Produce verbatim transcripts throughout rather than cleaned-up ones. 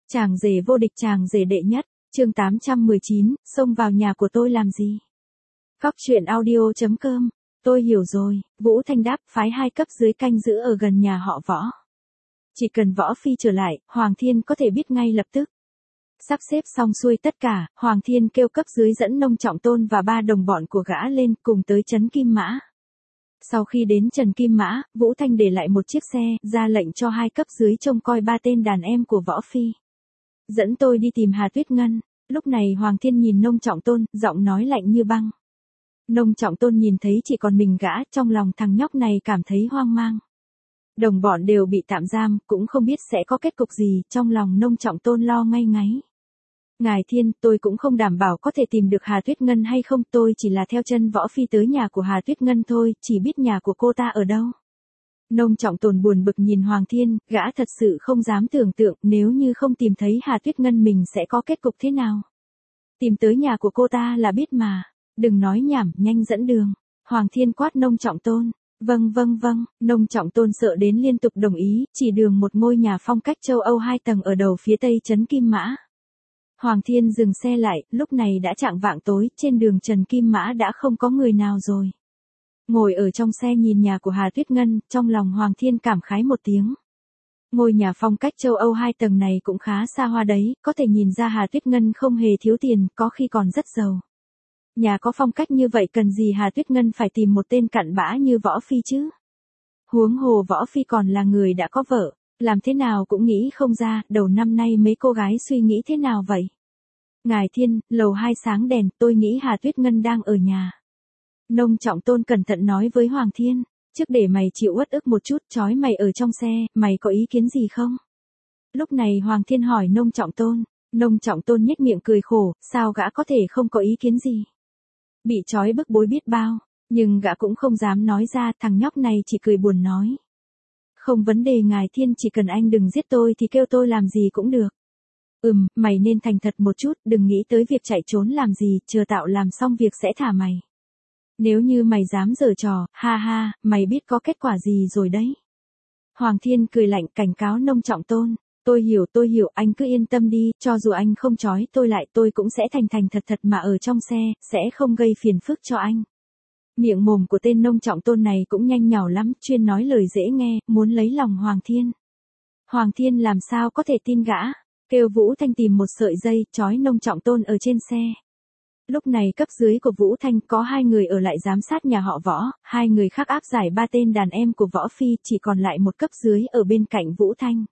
Chàng rể vô địch, chàng rể đệ nhất, chương tám trăm mười chín, xông vào nhà của tôi làm gì? Góc truyện audio chấm com, tôi hiểu rồi, Vũ Thanh đáp, phái hai cấp dưới canh giữ ở gần nhà họ Võ. Chỉ cần Võ Phi trở lại, Hoàng Thiên có thể biết ngay lập tức. Sắp xếp xong xuôi tất cả, Hoàng Thiên kêu cấp dưới dẫn Nông Trọng Tôn và ba đồng bọn của gã lên cùng tới trấn Kim Mã. Sau khi đến trấn Kim Mã, Vũ Thanh để lại một chiếc xe, ra lệnh cho hai cấp dưới trông coi ba tên đàn em của Võ Phi. Dẫn tôi đi tìm Hà Tuyết Ngân. Lúc này Hoàng Thiên nhìn Nông Trọng Tôn, giọng nói lạnh như băng. Nông Trọng Tôn nhìn thấy chỉ còn mình gã, trong lòng thằng nhóc này cảm thấy hoang mang. Đồng bọn đều bị tạm giam, cũng không biết sẽ có kết cục gì, trong lòng Nông Trọng Tôn lo ngay ngáy. Ngài Thiên, tôi cũng không đảm bảo có thể tìm được Hà Tuyết Ngân hay không, tôi chỉ là theo chân Võ Phi tới nhà của Hà Tuyết Ngân thôi, chỉ biết nhà của cô ta ở đâu. Nông Trọng Tôn buồn bực nhìn Hoàng Thiên, gã thật sự không dám tưởng tượng nếu như không tìm thấy Hà Tuyết Ngân mình sẽ có kết cục thế nào. Tìm tới nhà của cô ta là biết mà, đừng nói nhảm, nhanh dẫn đường. Hoàng Thiên quát Nông Trọng Tôn. Vâng vâng vâng, Nông Trọng Tôn sợ đến liên tục đồng ý, chỉ đường một ngôi nhà phong cách châu Âu hai tầng ở đầu phía tây trấn Kim Mã. Hoàng Thiên dừng xe lại, lúc này đã chạng vạng tối, trên đường Trần Kim Mã đã không có người nào rồi. Ngồi ở trong xe nhìn nhà của Hà Tuyết Ngân, trong lòng Hoàng Thiên cảm khái một tiếng. Ngôi nhà phong cách châu Âu hai tầng này cũng khá xa hoa đấy, có thể nhìn ra Hà Tuyết Ngân không hề thiếu tiền, có khi còn rất giàu. Nhà có phong cách như vậy cần gì Hà Tuyết Ngân phải tìm một tên cặn bã như Võ Phi chứ? Huống hồ Võ Phi còn là người đã có vợ, làm thế nào cũng nghĩ không ra, đầu năm nay mấy cô gái suy nghĩ thế nào vậy? Ngài Thiên, lầu hai sáng đèn, tôi nghĩ Hà Tuyết Ngân đang ở nhà. Nông Trọng Tôn cẩn thận nói với Hoàng Thiên, trước để mày chịu uất ức một chút, trói mày ở trong xe, mày có ý kiến gì không? Lúc này Hoàng Thiên hỏi Nông Trọng Tôn, Nông Trọng Tôn nhếch miệng cười khổ, sao gã có thể không có ý kiến gì? Bị trói bức bối biết bao, nhưng gã cũng không dám nói ra, thằng nhóc này chỉ cười buồn nói. Không vấn đề Ngài Thiên, chỉ cần anh đừng giết tôi thì kêu tôi làm gì cũng được. Ừm, mày nên thành thật một chút, đừng nghĩ tới việc chạy trốn làm gì, chờ tạo làm xong việc sẽ thả mày. Nếu như mày dám giở trò, ha ha, mày biết có kết quả gì rồi đấy. Hoàng Thiên cười lạnh cảnh cáo Nông Trọng Tôn, tôi hiểu tôi hiểu, anh cứ yên tâm đi, cho dù anh không trói tôi lại tôi cũng sẽ thành thành thật thật mà ở trong xe, sẽ không gây phiền phức cho anh. Miệng mồm của tên Nông Trọng Tôn này cũng nhanh nhảu lắm, chuyên nói lời dễ nghe, muốn lấy lòng Hoàng Thiên. Hoàng Thiên làm sao có thể tin gã, kêu Vũ Thanh tìm một sợi dây, trói Nông Trọng Tôn ở trên xe. Lúc này cấp dưới của Vũ Thanh có hai người ở lại giám sát nhà họ Võ, hai người khác áp giải ba tên đàn em của Võ Phi, chỉ còn lại một cấp dưới ở bên cạnh Vũ Thanh.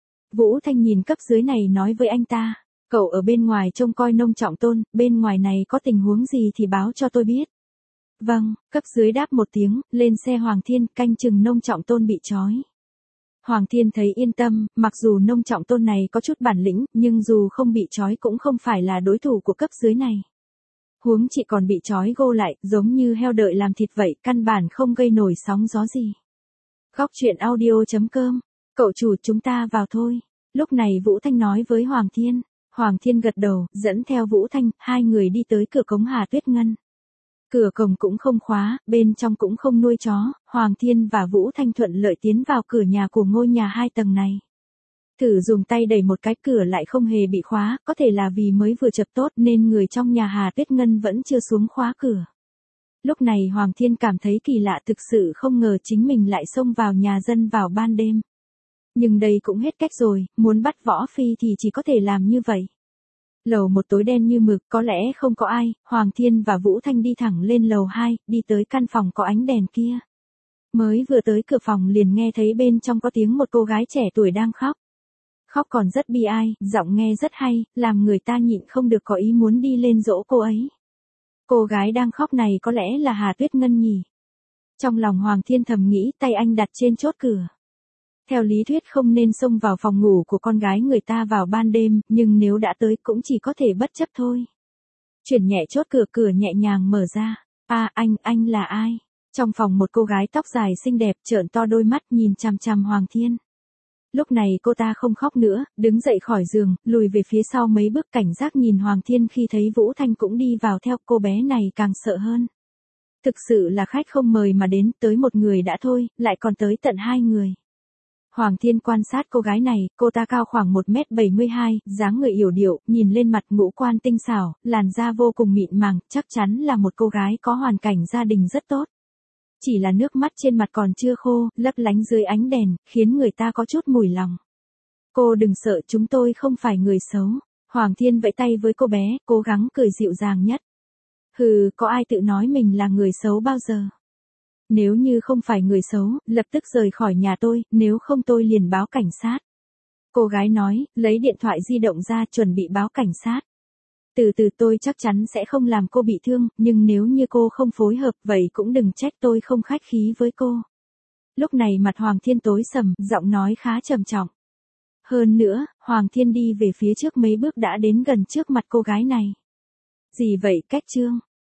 Vũ Thanh nhìn cấp dưới này nói với anh ta, cậu ở bên ngoài trông coi Nông Trọng Tôn, bên ngoài này có tình huống gì thì báo cho tôi biết. Vâng, cấp dưới đáp một tiếng, lên xe Hoàng Thiên, canh chừng Nông Trọng Tôn bị trói. Hoàng Thiên thấy yên tâm, mặc dù Nông Trọng Tôn này có chút bản lĩnh, nhưng dù không bị trói cũng không phải là đối thủ của cấp dưới này. Huống chỉ còn bị trói gô lại, giống như heo đợi làm thịt vậy, căn bản không gây nổi sóng gió gì. Góc truyện audio chấm com, cậu chủ chúng ta vào thôi. Lúc này Vũ Thanh nói với Hoàng Thiên. Hoàng Thiên gật đầu, dẫn theo Vũ Thanh, hai người đi tới cửa cống Hà Tuyết Ngân. Cửa cổng cũng không khóa, bên trong cũng không nuôi chó, Hoàng Thiên và Vũ Thanh thuận lợi tiến vào cửa nhà của ngôi nhà hai tầng này. Thử dùng tay đẩy một cái cửa lại không hề bị khóa, có thể là vì mới vừa chập tốt nên người trong nhà Hà Tuyết Ngân vẫn chưa xuống khóa cửa. Lúc này Hoàng Thiên cảm thấy kỳ lạ, thực sự không ngờ chính mình lại xông vào nhà dân vào ban đêm. Nhưng đây cũng hết cách rồi, muốn bắt Võ Phi thì chỉ có thể làm như vậy. Lầu một tối đen như mực, có lẽ không có ai, Hoàng Thiên và Vũ Thanh đi thẳng lên lầu hai, đi tới căn phòng có ánh đèn kia. Mới vừa tới cửa phòng liền nghe thấy bên trong có tiếng một cô gái trẻ tuổi đang khóc. Khóc còn rất bi ai, giọng nghe rất hay, làm người ta nhịn không được có ý muốn đi lên dỗ cô ấy. Cô gái đang khóc này có lẽ là Hà Tuyết Ngân nhỉ? Trong lòng Hoàng Thiên thầm nghĩ, tay anh đặt trên chốt cửa. Theo lý thuyết không nên xông vào phòng ngủ của con gái người ta vào ban đêm, nhưng nếu đã tới cũng chỉ có thể bất chấp thôi. Chuyển nhẹ chốt cửa, cửa nhẹ nhàng mở ra. À, anh, anh là ai? Trong phòng một cô gái tóc dài xinh đẹp trợn to đôi mắt nhìn chằm chằm Hoàng Thiên. Lúc này cô ta không khóc nữa, đứng dậy khỏi giường, lùi về phía sau mấy bước cảnh giác nhìn Hoàng Thiên, khi thấy Vũ Thanh cũng đi vào theo, cô bé này càng sợ hơn. Thực sự là khách không mời mà đến, tới một người đã thôi, lại còn tới tận hai người. Hoàng Thiên quan sát cô gái này, cô ta cao khoảng một mét bảy mươi hai, dáng người yểu điệu, nhìn lên mặt ngũ quan tinh xảo, làn da vô cùng mịn màng, chắc chắn là một cô gái có hoàn cảnh gia đình rất tốt. Chỉ là nước mắt trên mặt còn chưa khô, lấp lánh dưới ánh đèn, khiến người ta có chút mùi lòng. Cô đừng sợ, chúng tôi không phải người xấu. Hoàng Thiên vẫy tay với cô bé, cố gắng cười dịu dàng nhất. Hừ, có ai tự nói mình là người xấu bao giờ? Nếu như không phải người xấu, lập tức rời khỏi nhà tôi, nếu không tôi liền báo cảnh sát. Cô gái nói, lấy điện thoại di động ra chuẩn bị báo cảnh sát. Từ từ, tôi chắc chắn sẽ không làm cô bị thương, nhưng nếu như cô không phối hợp vậy cũng đừng trách tôi không khách khí với cô. Lúc này mặt Hoàng Thiên tối sầm, giọng nói khá trầm trọng. Hơn nữa, Hoàng Thiên đi về phía trước mấy bước đã đến gần trước mặt cô gái này. Gì vậy, Cách Trương?